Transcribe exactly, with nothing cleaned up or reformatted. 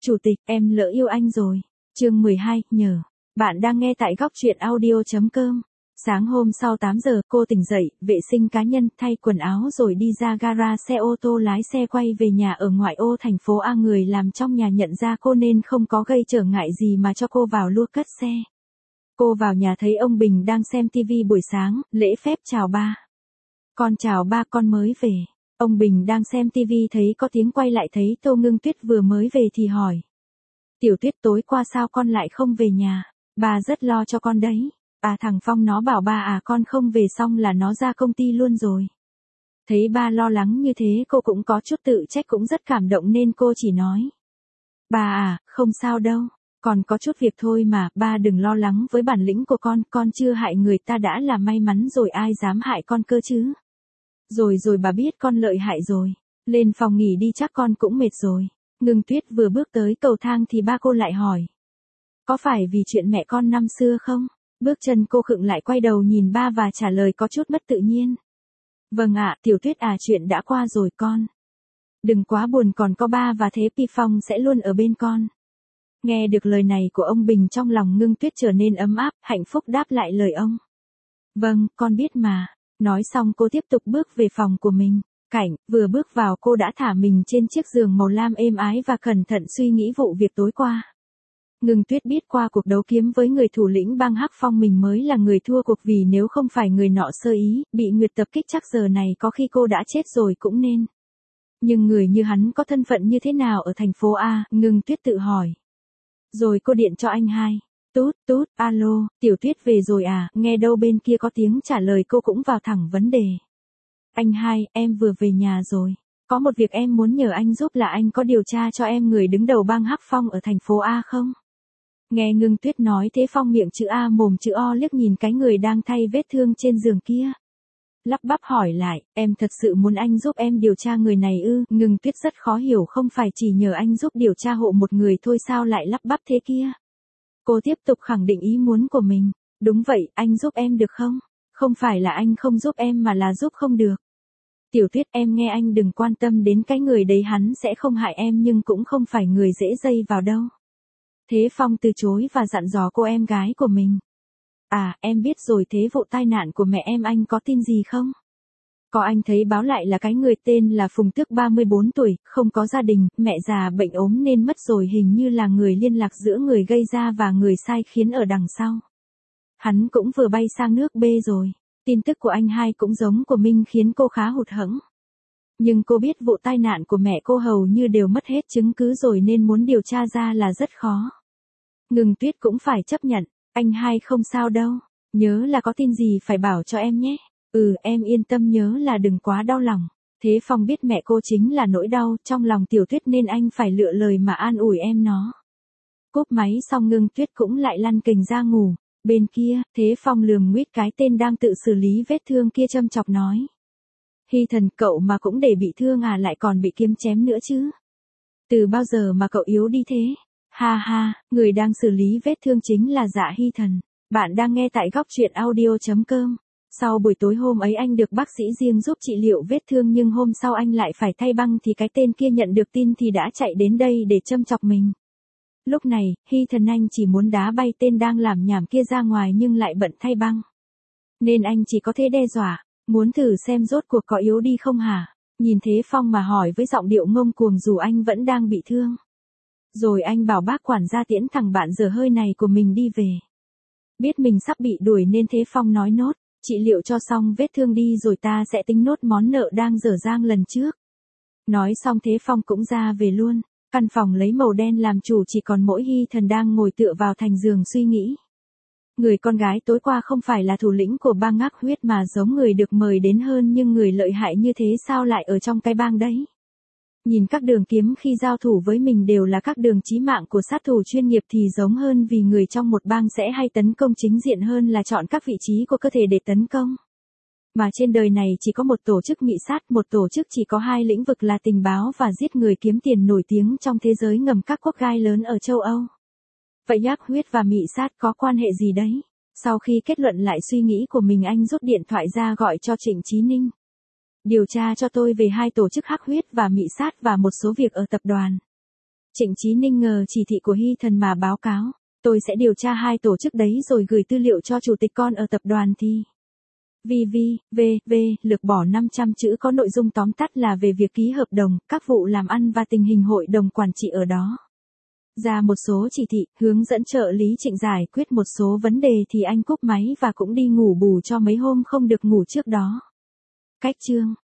Chủ tịch, em lỡ yêu anh rồi. Chương mười hai, nhờ. Bạn đang nghe tại góc truyện audio chấm com. Sáng hôm sau tám giờ, cô tỉnh dậy, vệ sinh cá nhân, thay quần áo rồi đi ra gara xe ô tô lái xe quay về nhà ở ngoại ô thành phố A. Người làm trong nhà nhận ra cô nên không có gây trở ngại gì mà cho cô vào luôn cất xe. Cô vào nhà thấy ông Bình đang xem tivi buổi sáng, lễ phép chào ba. Con chào ba, con mới về. Ông Bình đang xem tivi thấy có tiếng quay lại thấy Tô Ngưng Tuyết vừa mới về thì hỏi. Tiểu Tuyết, tối qua sao con lại không về nhà? Ba rất lo cho con đấy. À, thằng Phong nó bảo ba à con không về xong là nó ra công ty luôn rồi. Thấy ba lo lắng như thế cô cũng có chút tự trách, cũng rất cảm động nên cô chỉ nói. Ba à, không sao đâu. Còn có chút việc thôi mà, ba đừng lo lắng với bản lĩnh của con, con chưa hại người ta đã là may mắn rồi, ai dám hại con cơ chứ. Rồi rồi bà biết con lợi hại rồi. Lên phòng nghỉ đi, chắc con cũng mệt rồi. Ngưng Tuyết vừa bước tới cầu thang thì ba cô lại hỏi. Có phải vì chuyện mẹ con năm xưa không? Bước chân cô khựng lại, quay đầu nhìn ba và trả lời có chút mất tự nhiên. Vâng ạ, Tiểu Tuyết à, chuyện đã qua rồi con. Đừng quá buồn, còn có ba và Thế Pi Phong sẽ luôn ở bên con. Nghe được lời này của ông Bình, trong lòng Ngưng Tuyết trở nên ấm áp, hạnh phúc đáp lại lời ông. Vâng, con biết mà. Nói xong cô tiếp tục bước về phòng của mình. Cảnh, vừa bước vào cô đã thả mình trên chiếc giường màu lam êm ái và cẩn thận suy nghĩ vụ việc tối qua. Ngưng Tuyết biết qua cuộc đấu kiếm với người thủ lĩnh bang Hắc Phong mình mới là người thua cuộc, vì nếu không phải người nọ sơ ý, bị Nguyệt tập kích chắc giờ này có khi cô đã chết rồi cũng nên. Nhưng người như hắn có thân phận như thế nào ở thành phố A, Ngưng Tuyết tự hỏi. Rồi cô điện cho anh hai. Tút, tút, alo, Tiểu Tuyết về rồi à, nghe đâu bên kia có tiếng trả lời, cô cũng vào thẳng vấn đề. Anh hai, em vừa về nhà rồi. Có một việc em muốn nhờ anh giúp, là anh có điều tra cho em người đứng đầu bang Hắc Phong ở thành phố A không? Nghe Ngưng Tuyết nói thế, Phong miệng chữ A mồm chữ O liếc nhìn cái người đang thay vết thương trên giường kia. Lắp bắp hỏi lại, em thật sự muốn anh giúp em điều tra người này ư? Ngưng Tuyết rất khó hiểu, không phải chỉ nhờ anh giúp điều tra hộ một người thôi sao lại lắp bắp thế kia? Cô tiếp tục khẳng định ý muốn của mình. Đúng vậy, anh giúp em được không? Không phải là anh không giúp em mà là giúp không được. Tiểu Tuyết, em nghe anh đừng quan tâm đến cái người đấy, hắn sẽ không hại em nhưng cũng không phải người dễ dây vào đâu. Thế Phong từ chối và dặn dò cô em gái của mình. À, em biết rồi, thế vụ tai nạn của mẹ em anh có tin gì không? Có, anh thấy báo lại là cái người tên là Phùng Tước ba mươi bốn tuổi, không có gia đình, mẹ già bệnh ốm nên mất rồi, hình như là người liên lạc giữa người gây ra và người sai khiến ở đằng sau. Hắn cũng vừa bay sang nước B rồi. Tin tức của anh hai cũng giống của Minh khiến cô khá hụt hẫng. Nhưng cô biết vụ tai nạn của mẹ cô hầu như đều mất hết chứng cứ rồi nên muốn điều tra ra là rất khó. Ngưng Tuyết cũng phải chấp nhận, anh hai không sao đâu, nhớ là có tin gì phải bảo cho em nhé. Ừ, em yên tâm, nhớ là đừng quá đau lòng. Thế Phong biết mẹ cô chính là nỗi đau trong lòng Tiểu Tuyết nên anh phải lựa lời mà an ủi em nó. Cúp máy xong Ngưng Tuyết cũng lại lăn kềnh ra ngủ. Bên kia, Thế Phong lườm nguyết cái tên đang tự xử lý vết thương kia châm chọc nói. Hy Thần, cậu mà cũng để bị thương à, lại còn bị kiếm chém nữa chứ. Từ bao giờ mà cậu yếu đi thế? Ha ha, người đang xử lý vết thương chính là Dạ Hy Thần. Bạn đang nghe tại góc truyện audio chấm com. Sau buổi tối hôm ấy anh được bác sĩ riêng giúp trị liệu vết thương, nhưng hôm sau anh lại phải thay băng thì cái tên kia nhận được tin thì đã chạy đến đây để châm chọc mình. Lúc này, Hy Thần anh chỉ muốn đá bay tên đang làm nhảm kia ra ngoài nhưng lại bận thay băng. Nên anh chỉ có thể đe dọa, muốn thử xem rốt cuộc có yếu đi không hả? Nhìn Thế Phong mà hỏi với giọng điệu ngông cuồng dù anh vẫn đang bị thương. Rồi anh bảo bác quản gia tiễn thằng bạn dở hơi này của mình đi về. Biết mình sắp bị đuổi nên Thế Phong nói nốt, trị liệu cho xong vết thương đi rồi ta sẽ tính nốt món nợ đang dở dang lần trước. Nói xong Thế Phong cũng ra về luôn. Căn phòng lấy màu đen làm chủ, chỉ còn mỗi Hy Thần đang ngồi tựa vào thành giường suy nghĩ. Người con gái tối qua không phải là thủ lĩnh của bang Ngắc Huyết mà giống người được mời đến hơn, nhưng người lợi hại như thế sao lại ở trong cái bang đấy? Nhìn các đường kiếm khi giao thủ với mình đều là các đường chí mạng của sát thủ chuyên nghiệp thì giống hơn, vì người trong một bang sẽ hay tấn công chính diện hơn là chọn các vị trí của cơ thể để tấn công. Mà trên đời này chỉ có một tổ chức mị sát, một tổ chức chỉ có hai lĩnh vực là tình báo và giết người kiếm tiền nổi tiếng trong thế giới ngầm các quốc gai lớn ở châu Âu. Vậy Ngắc Huyết và mị sát có quan hệ gì đấy? Sau khi kết luận lại suy nghĩ của mình, anh rút điện thoại ra gọi cho Trịnh Chí Ninh. Điều tra cho tôi về hai tổ chức Hắc Huyết và mị sát và một số việc ở tập đoàn. Trịnh Chí Ninh ngờ chỉ thị của Hy Thần mà báo cáo. Tôi sẽ điều tra hai tổ chức đấy rồi gửi tư liệu cho chủ tịch con ở tập đoàn thì. vê vê, vê, vê, lược bỏ năm trăm chữ có nội dung tóm tắt là về việc ký hợp đồng, các vụ làm ăn và tình hình hội đồng quản trị ở đó. Ra một số chỉ thị, hướng dẫn trợ lý Trịnh giải quyết một số vấn đề thì anh cúp máy và cũng đi ngủ bù cho mấy hôm không được ngủ trước đó. Cách chương